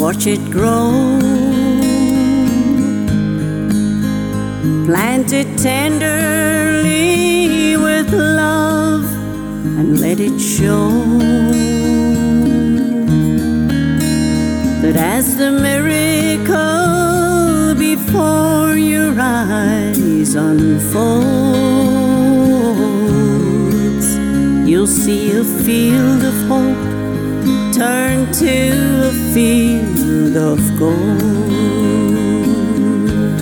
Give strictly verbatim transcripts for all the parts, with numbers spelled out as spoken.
watch it grow. Plant it tenderly with love and let it show that as the miracle before your eyes unfolds, you'll see a field of hope turn to a field of gold.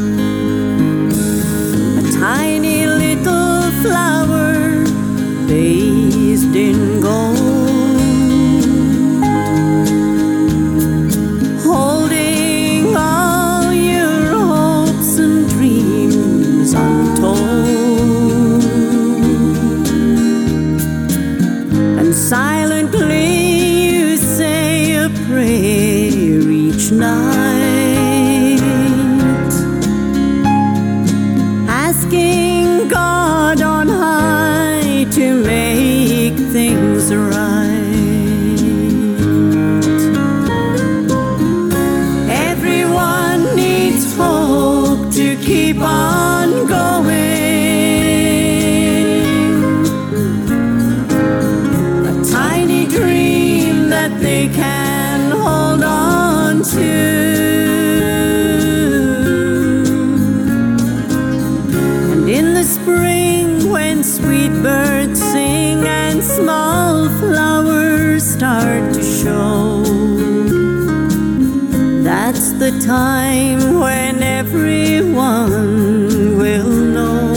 A tiny little flower bathed in gold, holding all your hopes and dreams untold, and silently prayer each night, asking God on high to make things right. Everyone needs hope to keep on going, a tiny dream that they can hold on to. And in the spring, when sweet birds sing and small flowers start to show, that's the time when everyone will know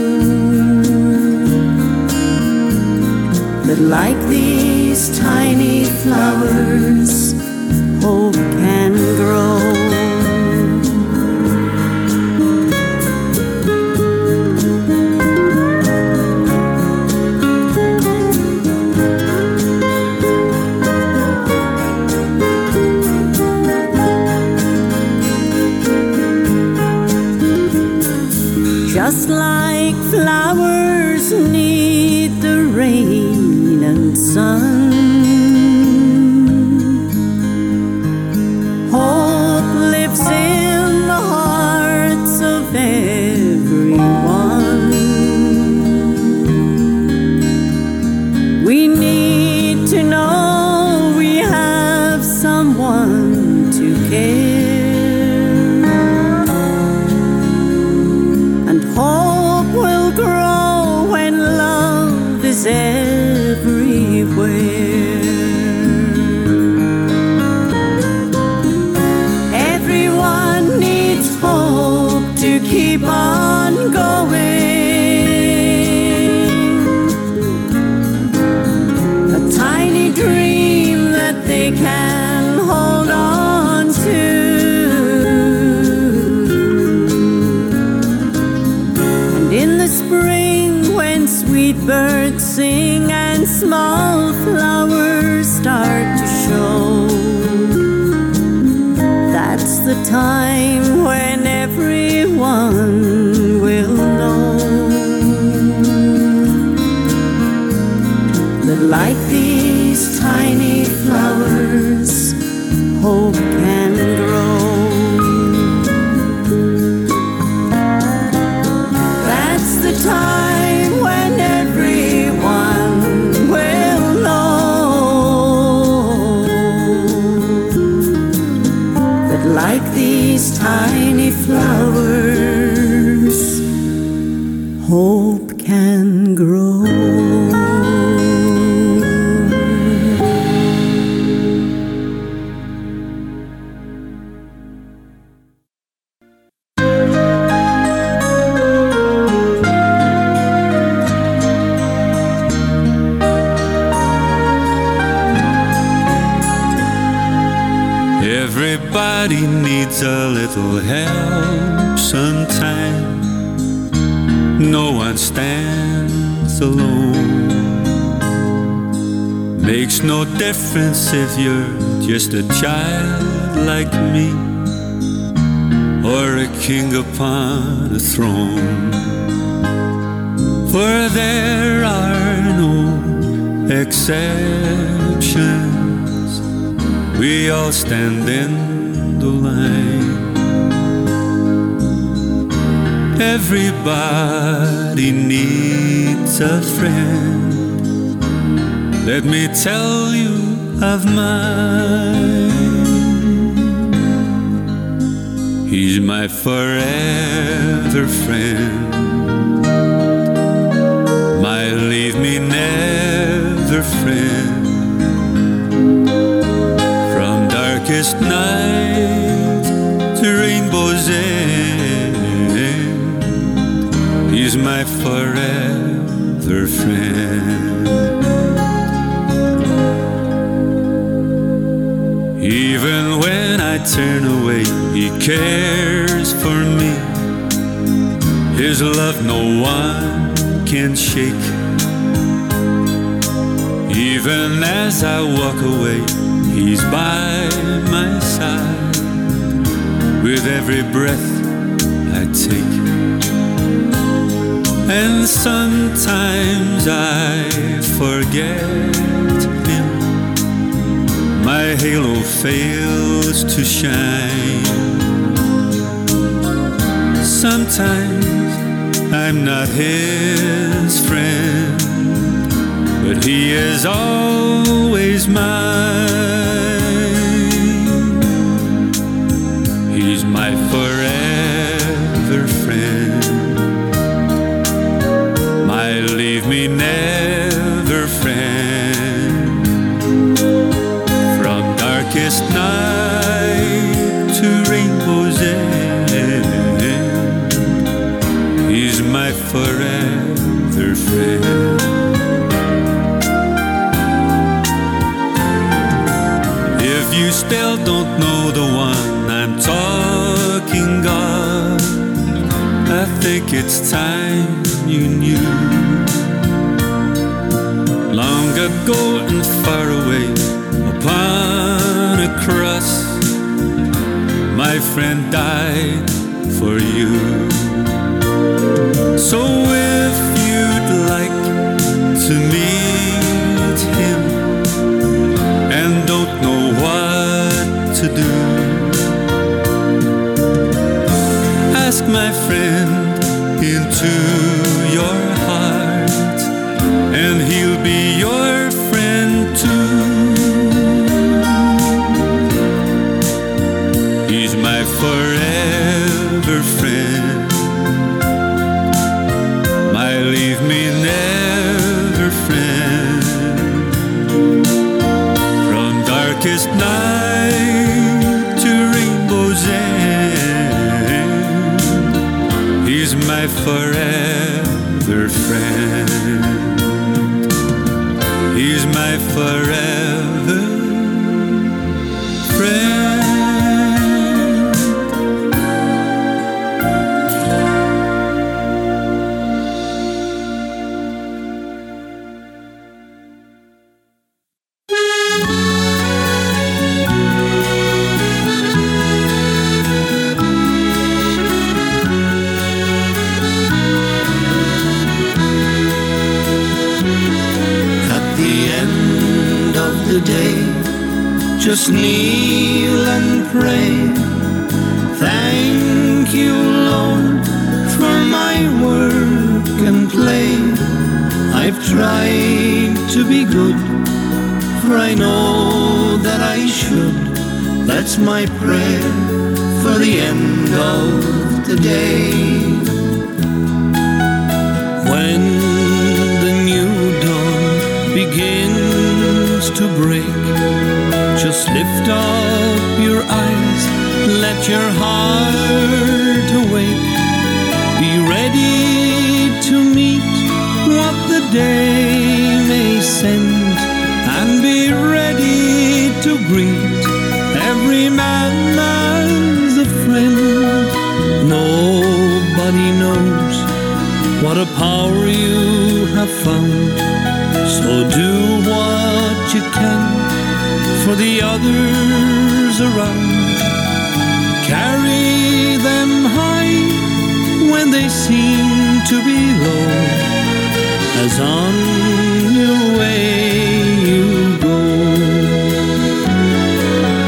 that like these tiny flowers, hope can grow. Just like flowers need the rain and sun, hope lives in the hearts of everyone. We need to know we have someone to care, and hope will grow when love is everywhere. Keep on going, a tiny dream that they can hold on to. And in the spring, when sweet birds sing and small flowers start to show, that's the time when everyone will know that like these tiny flowers, hope can grow. That's the time when everyone will know that like these tiny flowers, hope can grow. Everybody needs a little help sometime. No one stands alone. Makes no difference if you're just a child like me, or a king upon a throne. For there are no exceptions we all stand in the line. Everybody needs a friend. Let me tell you of mine. He's my forever friend, my leave me never friend. From darkest night to rainbow's end, he's my forever friend. Even when I turn away, he cares for me. His love no one can shake. Even as I walk away, he's by my side. With every breath I take. And sometimes I forget him. My halo fails to shine. Sometimes I'm not his friend, but he is always mine. He's my forever friend, my leave me never friend. From darkest night to rainbow's end, he's my forever friend. If you still don't know the one I'm talking of, I think it's time you knew. Long ago and far away, upon a cross, my friend died for you. So if you'd like to meet him and don't know what to do, ask my friend into your heart, and he'll be your friend too. He's my forever friend, my leave me never friend. From darkest night to rainbow's end, he's my forever friend. He's my forever friend. Just kneel and pray. Thank you, Lord, for my work and play. I've tried to be good, for I know that I should. That's my prayer for the end of the day. When the new dawn begins to break, just lift up your eyes, let your heart awake. Be ready to meet what the day may send, and be ready to greet every man as a friend. Nobody knows what a power you have found, so do what you can for the others around. Carry them high when they seem to be low, as on your way you go.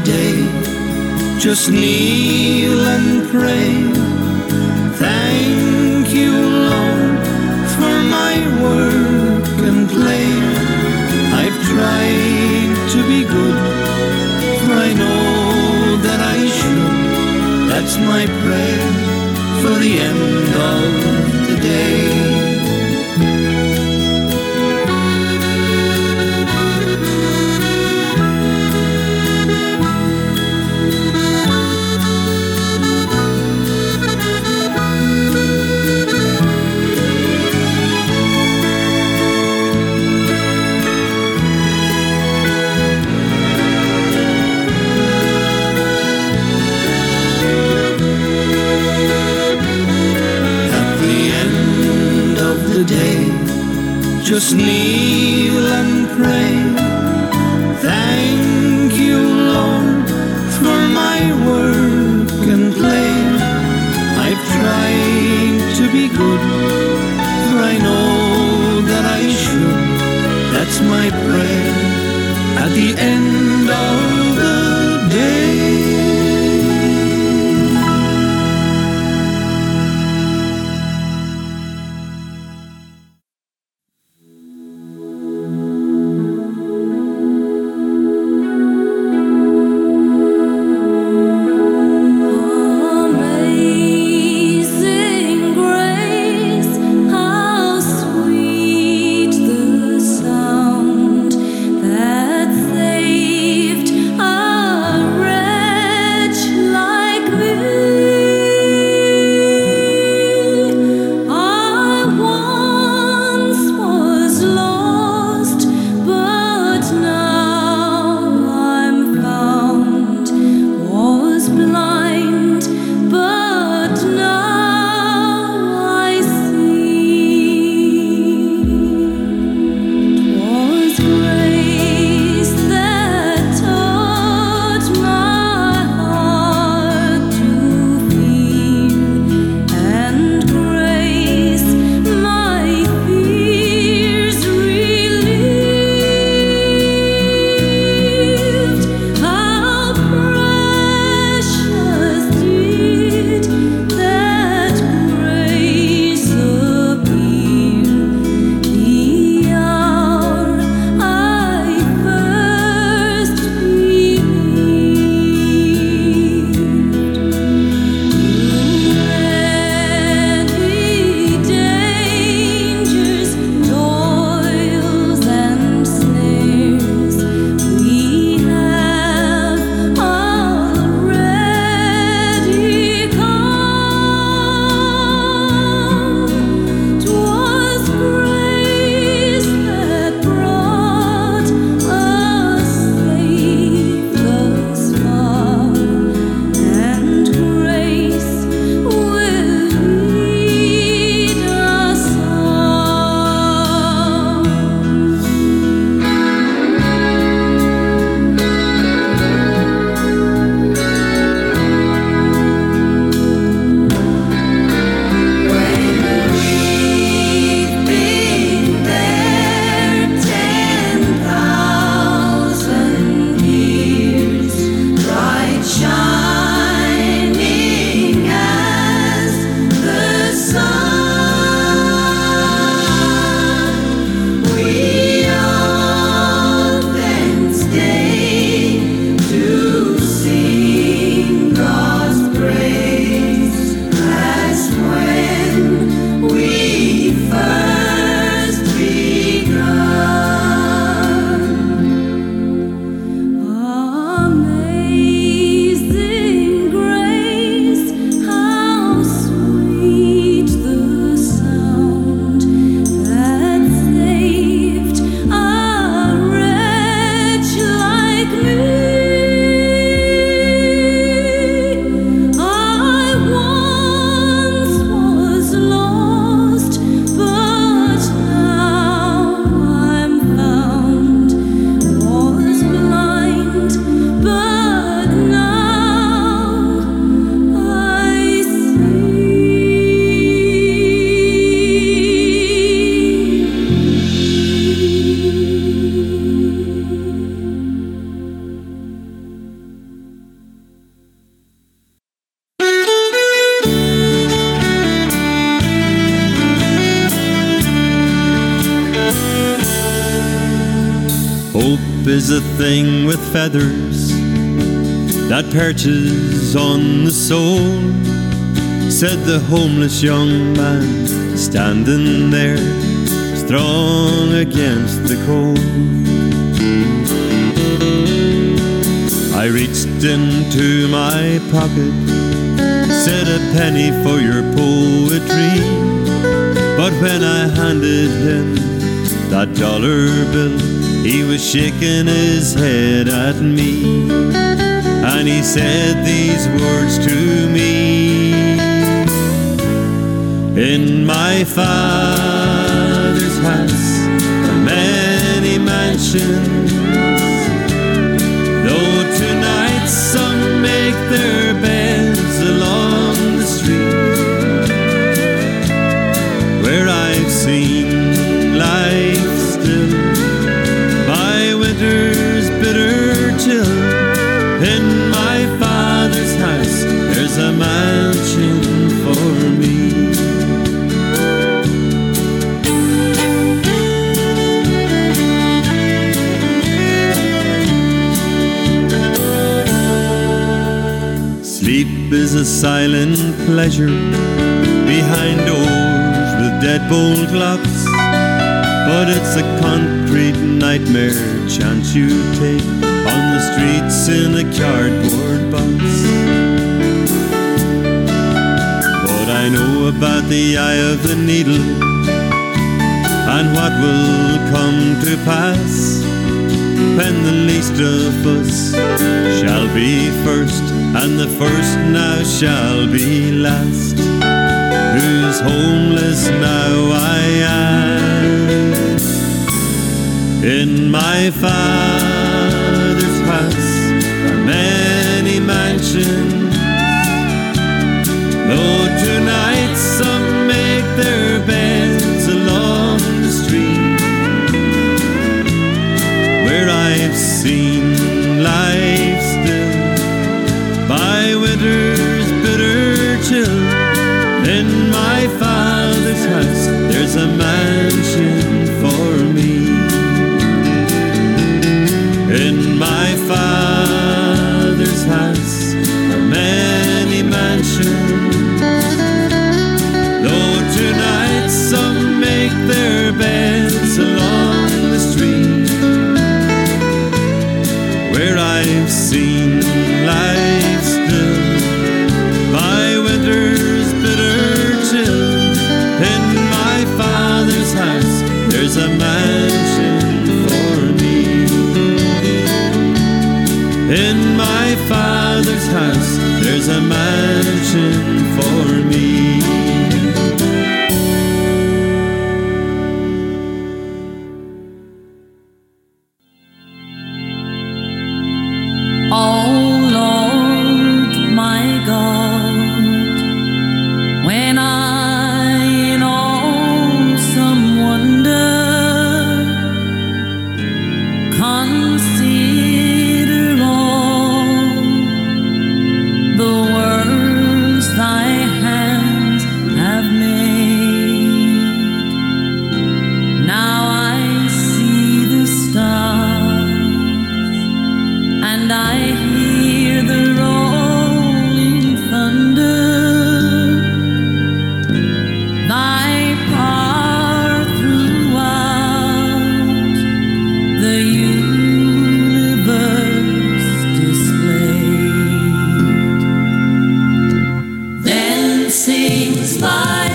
day, just kneel and pray. Thank you, Lord, for my work and play. I've tried to be good, for I know that I should. That's my prayer for the end of the day. Day, just kneel and pray. Thank you, Lord, for my work and play. I've tried to be good, for I know that I should. That's my prayer at the end of the day. is a thing with feathers that perches on the soul, said the homeless young man standing there, strong against the cold. I reached into my pocket, said a penny for your poetry, but when I handed him that dollar bill, he was shaking his head at me, and he said these words to me: in my Father's house are many mansions, though tonight some make their beds along the street, where I've seen life still by winter's bitter chill. In my Father's house there's a mansion for me. Sleep is a silent pleasure behind doors with deadbolt locks, but it's a concrete nightmare chance you take on the streets in a cardboard box. But I know about the eye of the needle and what will come to pass when the least of us shall be first, and the first now shall be last. Who's homeless now I ask? In my Father's house are many mansions, though tonight some make their beds along the street, where I've seen life still by winter's bitter chill. In my Father's house there's a mansion for me. In my Father's house are many mansions, though tonight some make their beds along the street, where I've seen life still by winter's bitter chill. In my Father's house there's a mansion for me. In my Father's house there's a mansion for me. Oh Lord, my God, when I in awesome wonder consider all the works thy hands have made, now I see the stars and I hear the rolling thunder, thy power throughout the universe displayed. Then sings my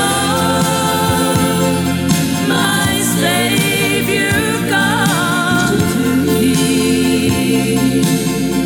soul, my Savior God to thee.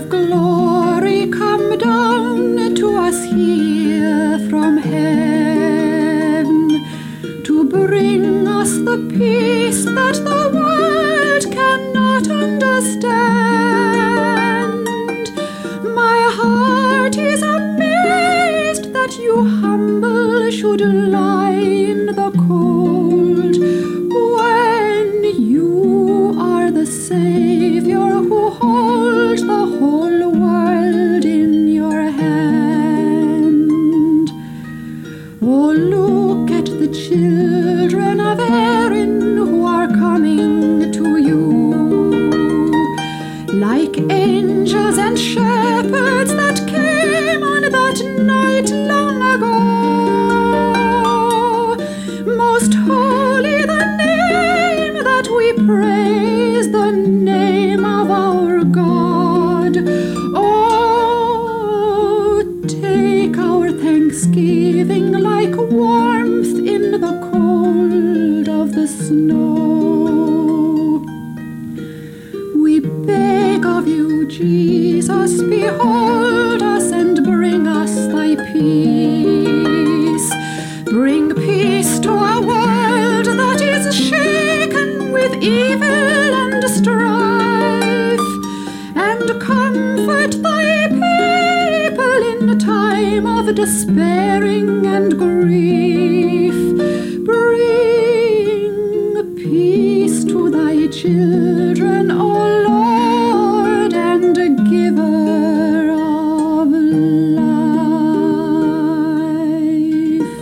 glory come down to us here from heaven, to bring us the peace that the world cannot understand. My heart is amazed that you humble should lie in the cold, when you are the Savior who holds the whole world in your hand. Oh, look at the children of Erin who are coming to you, like angels and shepherds that came on that night long ago. Most holy the name that we praise, the name of our God. Oh, take our thanksgiving like warmth in the cold of the snow. We beg of you, Jesus, behold us and bring us thy peace. Bring peace to a world that is shaken with evil and strife, and comfort thy people in time of despairing and grief. Bring peace to thy children, O Lord, and giver of life.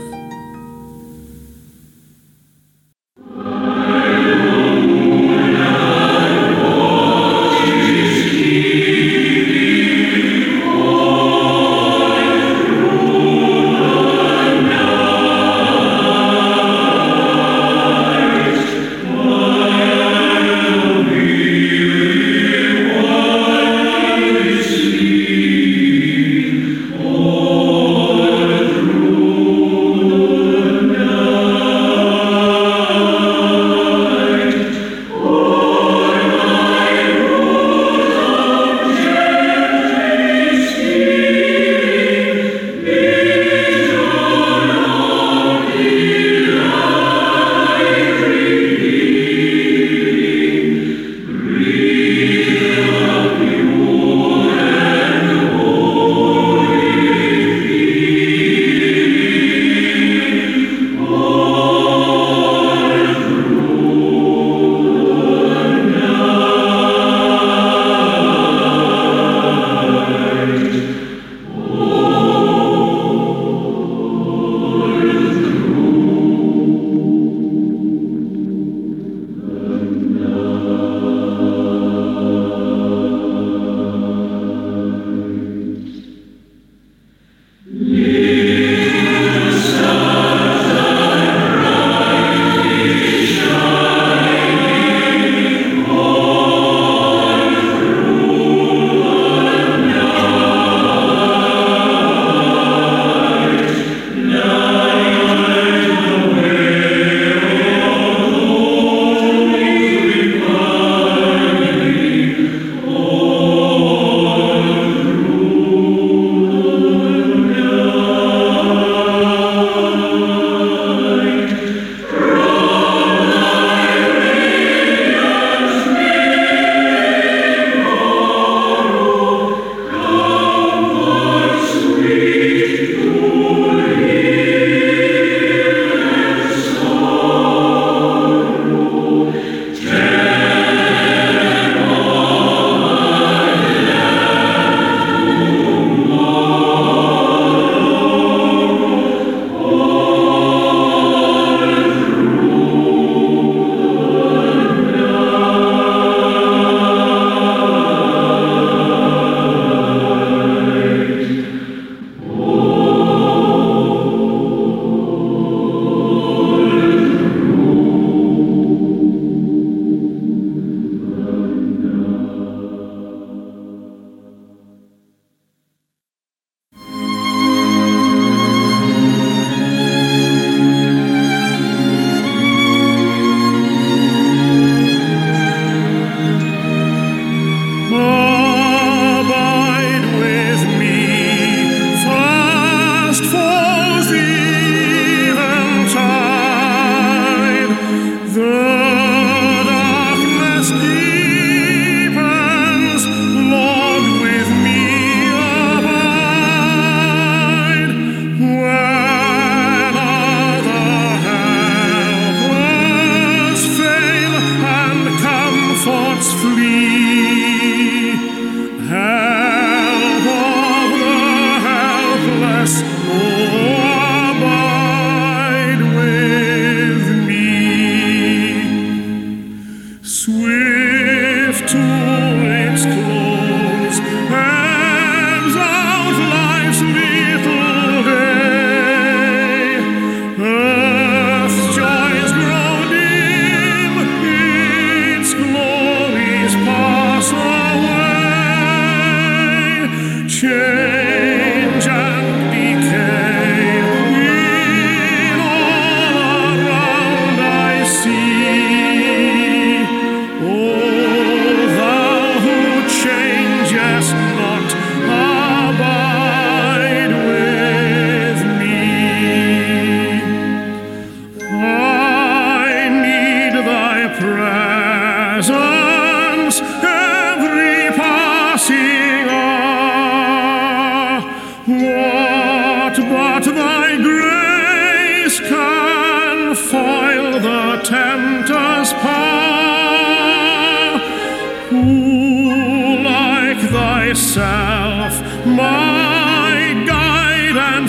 Oh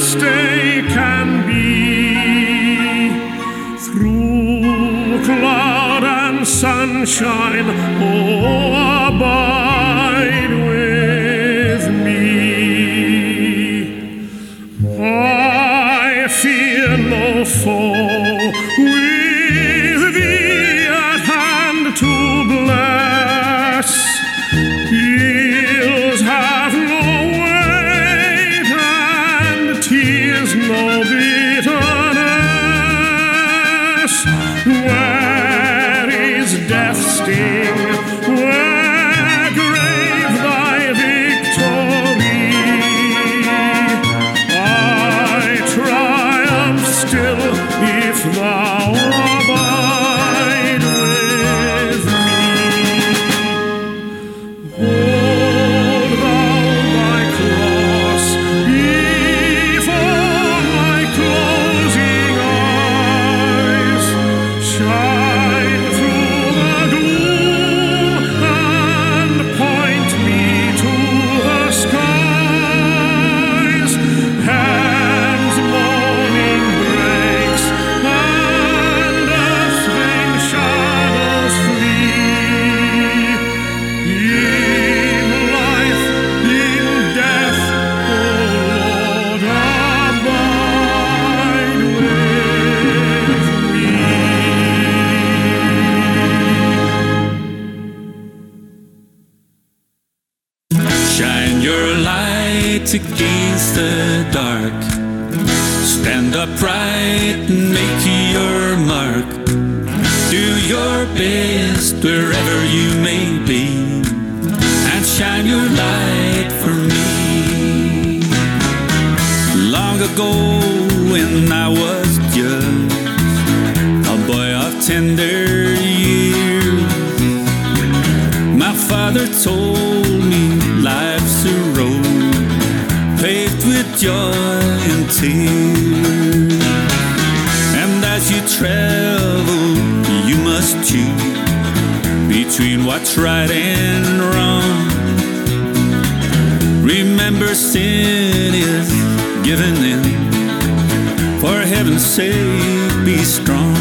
this day can be. Through cloud and sunshine, oh, abide with me. I fear no foe, with thee at hand to bless. Ills have no weight and tears no bitterness. Where is death's sting? Where grave thy victory? I triumph still if thou abide with me. Hold thou thy cross before my closing eyes. Shine through the gloom and point me to the skies. Heaven's morning breaks and earth's vain shadows flee. In life, in death, O Lord, abide with me. Shine your light against the dark. Stand upright and make your mark. Do your best wherever you may be, and shine your light for me. Long ago when I was just a boy of tender years, my father told me life's a road paved with joy and tears, and as you travel you must choose between what's right and wrong. Remember, sin is given in. For heaven's sake, be strong.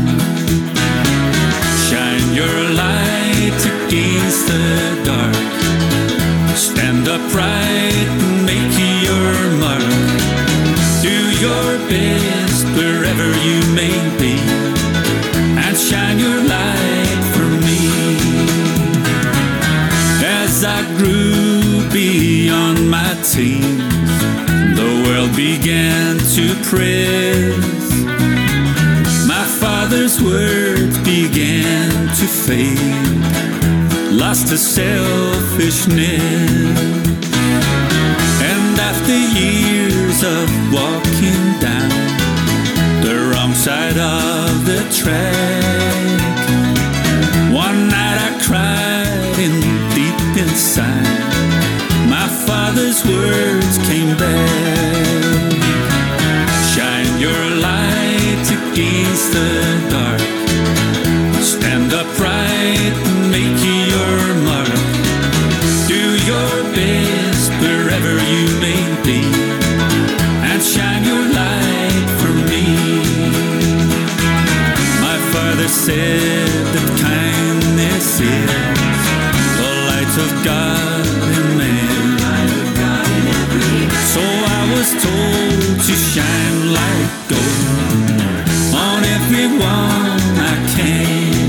Shine your light against the dark. Stand upright and make your mark. Do your best wherever you may be, and shine your light for me. As I grew beyond my teens, the world began to press. My father's words began to fade, lost to selfishness. And after years of walking down the wrong side of the track, one night I cried in deep inside. My father's words came back. Shine your light against the dark. Stand upright and make your mark. Do your best wherever you may be, and shine your light for me. My father said that kindness is the light of God in man. So I was told to shine like gold on everyone I can.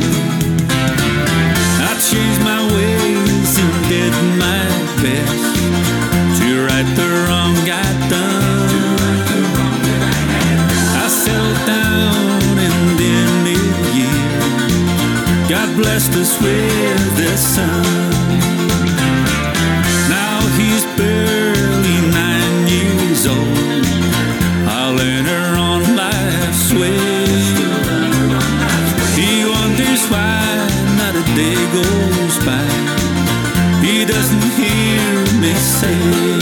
I changed my ways and did my best to right the wrong I'd done. I settled down in the mid-year. God blessed us with the son. Now he's barely nine years old. I'll enter on life's way. He wonders why not a day goes by he doesn't hear me say,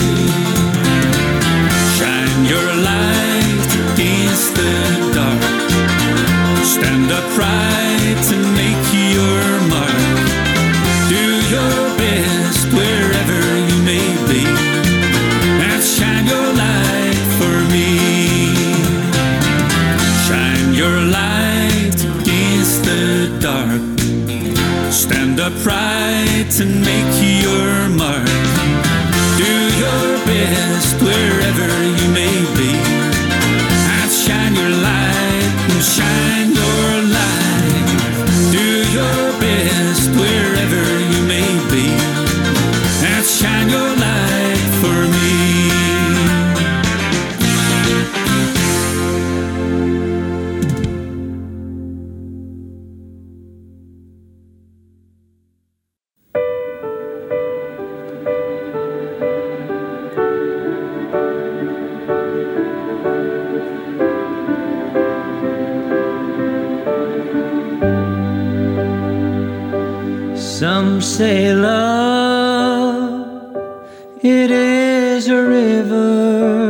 shine your light against the dark. Stand upright and make your mark. Do your chance and make your mark. Do your best wherever you may be, and shine your light and shine your light. Do your best wherever you may be, and shine your light for me. Some say love, it is a river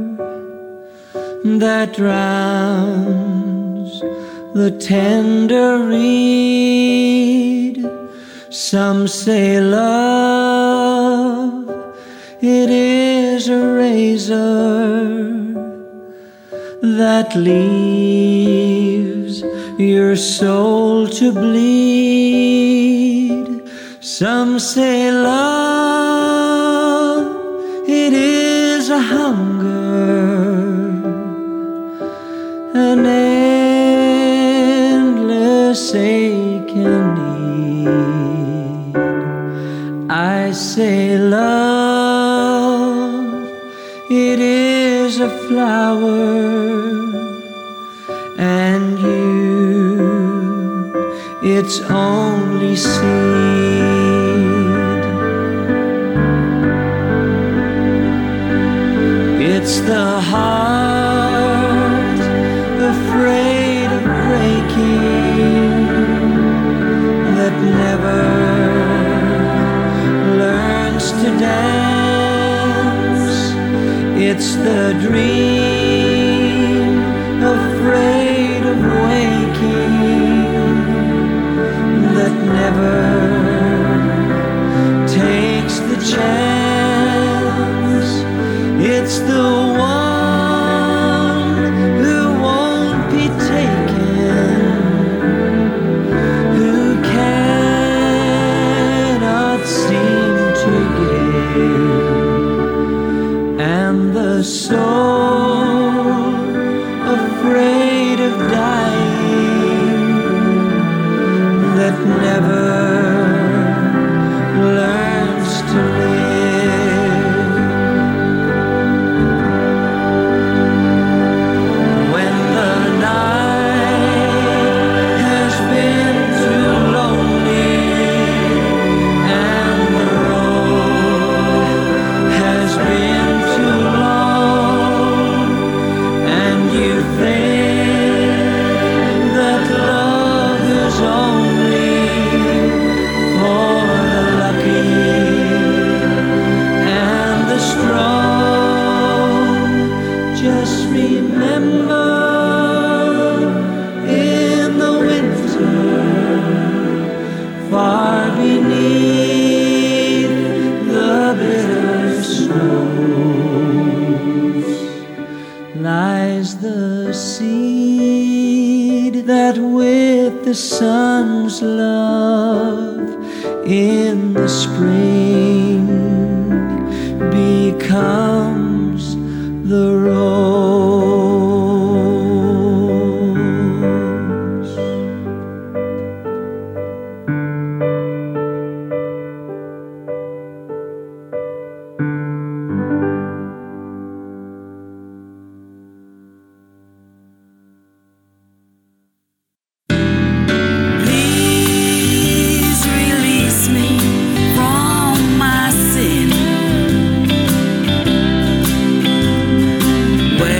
that drowns the tender reed. Some say love, it is a razor that leaves your soul to bleed. Some say love, it is a hunger, an endless ache and need. I say love, it is a flower, and you, its only seed. It's the heart afraid of breaking that never learns to dance. It's the dream afraid of waking that never takes the chance. It's the one who won't be taken, who cannot seem to give, and the soul afraid of dying that never learns to live. When the night has been too lonely and the road has been too long, and you think that love is only for the lucky and the strong, just remember, in the winter, far beneath the bitter snows, lies the seed that with the sun's love in the spring becomes the rose. Please release me from my sin. Where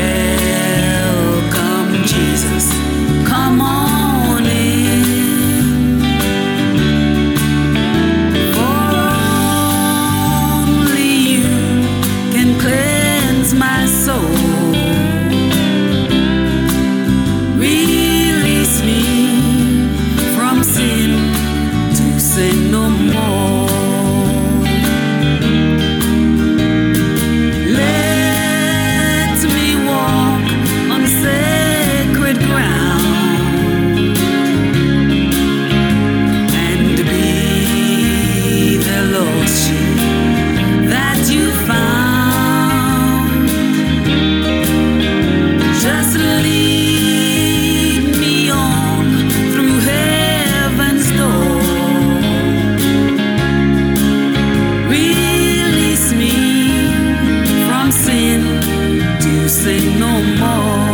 sing no more.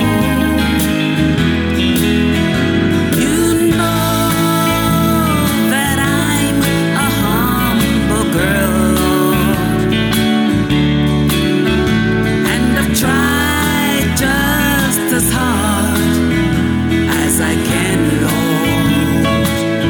You know that I'm a humble girl, and I've tried just as hard as I can, Lord.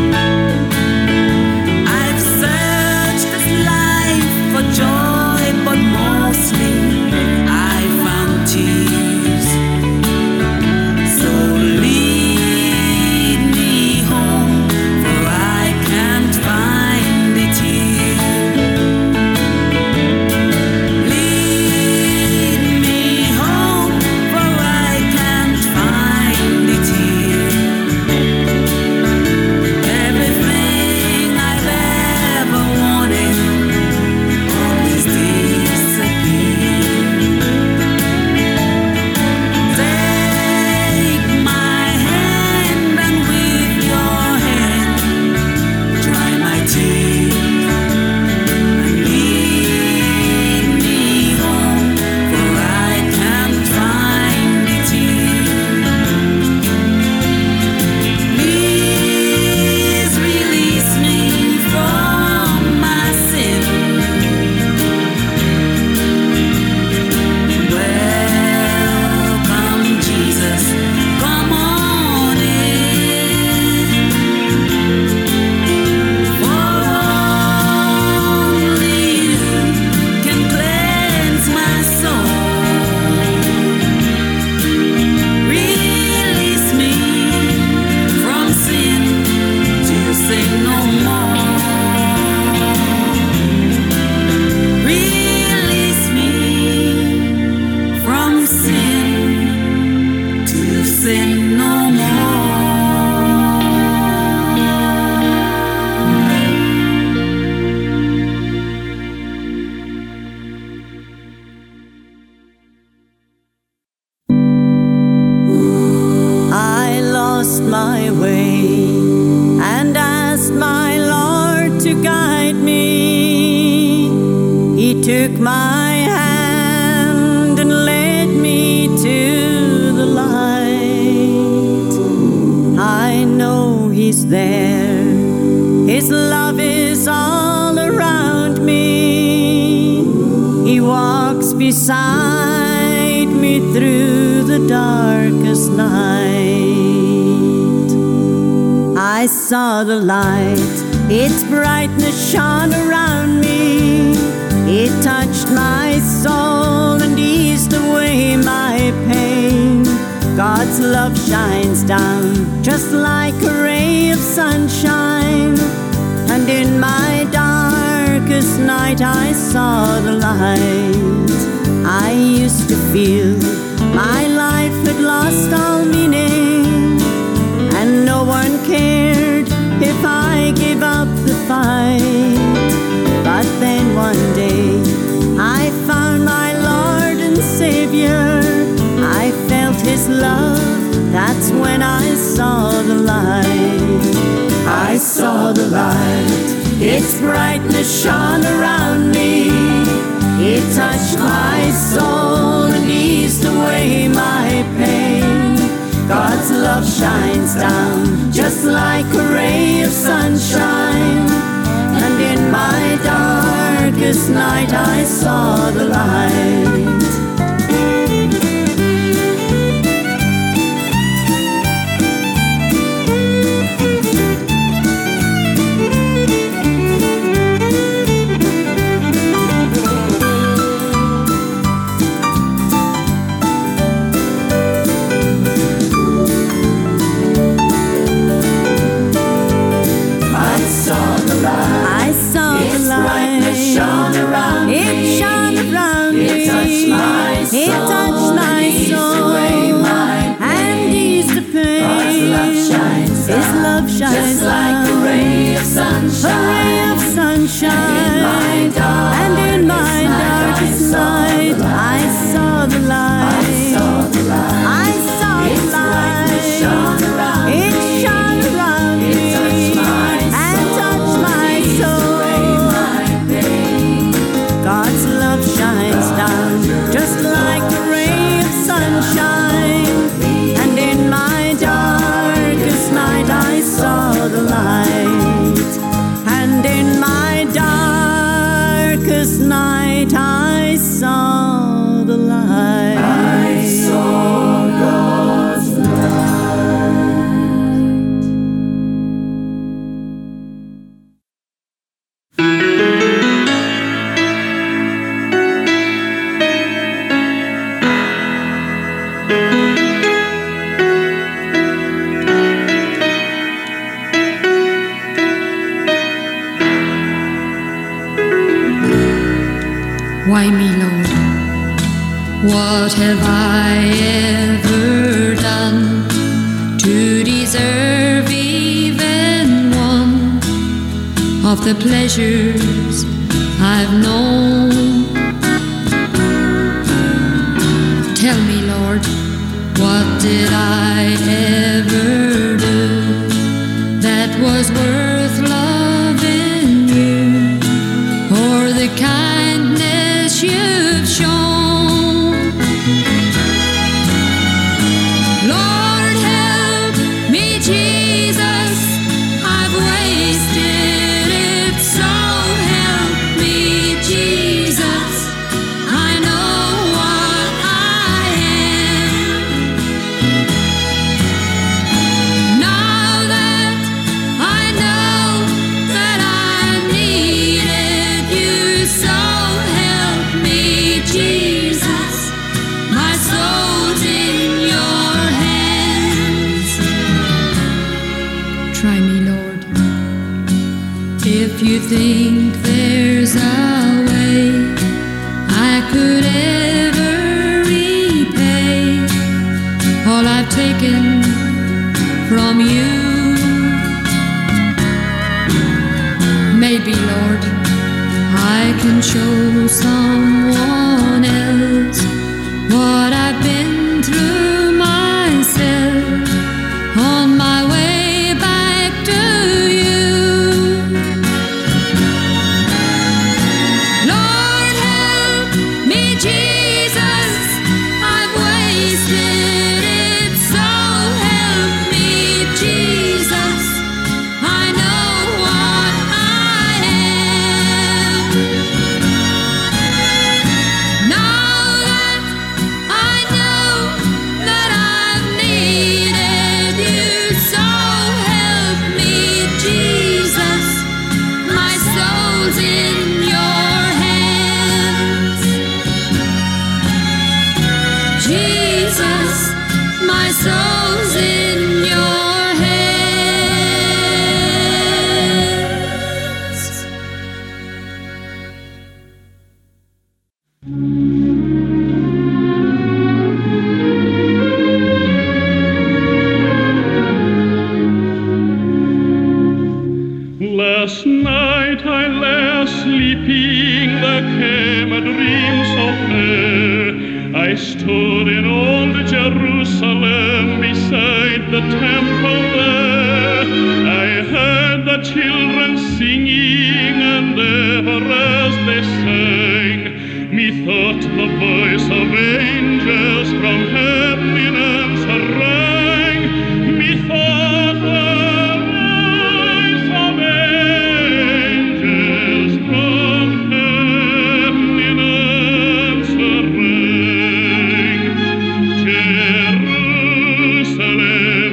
I've searched this life for joy, but mostly I found tears. So lead me home, for I can't find it here. Lead me home, for I can't find it here. Everything I've ever wanted always disappeared. Take my hand, and with your hand dry my tears, and lead me home, for I can't find it here. Please release me from my sin. Welcome, Jesus, come on in. For only you can cleanse my soul. Release me from sin to sin no more. Release me from sin to sin no more. I lost my way and asked my Lord to guide me. He took my hand and led me to the light. I know He's there. His love is all around me. He walks beside me through the darkest night. I saw the light, its brightness shone around me. It touched my soul and eased away my pain. God's love shines down just like a ray of sunshine. And in my darkest night I saw the light. I used to feel my life had lost all meaning, and no one cared if I gave up the fight. But then one day I found my Lord and Savior. I felt His love, that's when I saw the light. I saw the light, its brightness shone around me. It touched my soul and eased away my pain. God's love shines down just like a ray of sunshine. And in my darkest night I saw the light. I saw the light. It shone around me. It shone around me. It touched my soul. It touched my soul. And eased the pain. God's love shines down. His love shines just down. Like a ray of sunshine. A ray of sunshine. And in my darkest night, I saw the light. I saw the light. I saw the light. It shone around me. It shone around me. It touched my and touched my soul. God's love shines down just like a ray of I ever done to deserve even one of the pleasures I've known? Tell me, Lord, what did I ever do that was worth loving you, or the kindness you've shown? Lord, help me, Jesus, I've wasted it, so help me, Jesus, I know what I am. Now that I know that I needed you, so help me, Jesus, my soul's in your hands. Try me, Lord, if you think there's a way I could ever repay all I've taken from you. Maybe, Lord, I can show someone else what I've been through myself on my way back to you. Lord, help me, Jesus, I've wasted it, so help me, Jesus, I know what I am. Now that I know that I've needed you, so help me, Jesus, my soul's in your hands. Jesus, my soul's in your hands. Last night I lay sleeping, there came a dream so fair. I stood in old Jerusalem beside the temple there. I heard the children singing, and ever as they sang, methought the voice of angels from eminence rang. Methought the voice of angels from eminence rang. Jerusalem,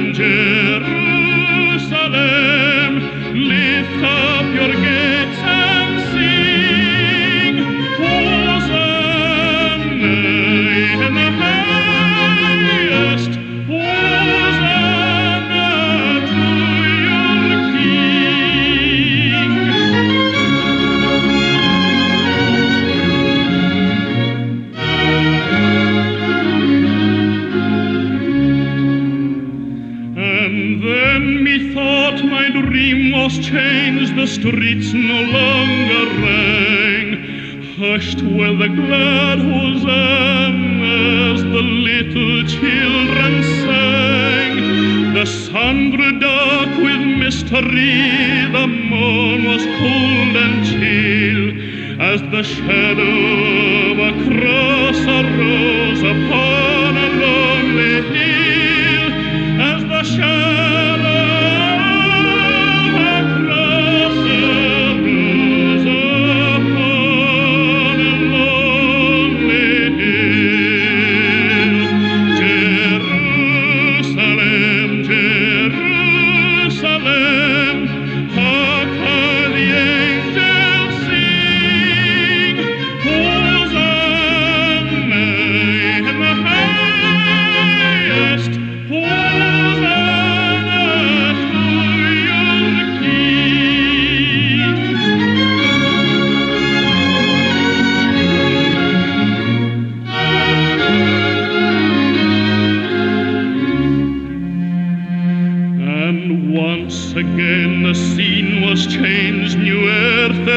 Jerusalem, lift up your gates and sing, Hosanna in the highest, Hosanna to your King. And then methought my dream was changed, the streets no longer rang. Hushed were the glad hosannas, the little children sang. The sun grew dark with mystery, the moon was cold and chill, as the shadow of a cross arose upon a lonely hill, as the shadow of a cross arose upon a lonely hill. Jerusalem, Jerusalem, hark how the angels sing, Hosanna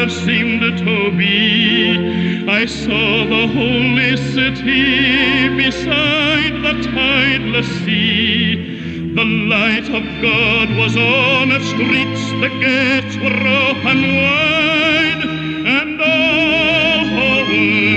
world seemed to be. I saw the holy city beside the tideless sea. The light of God was on its streets, the gates were open wide, and all whole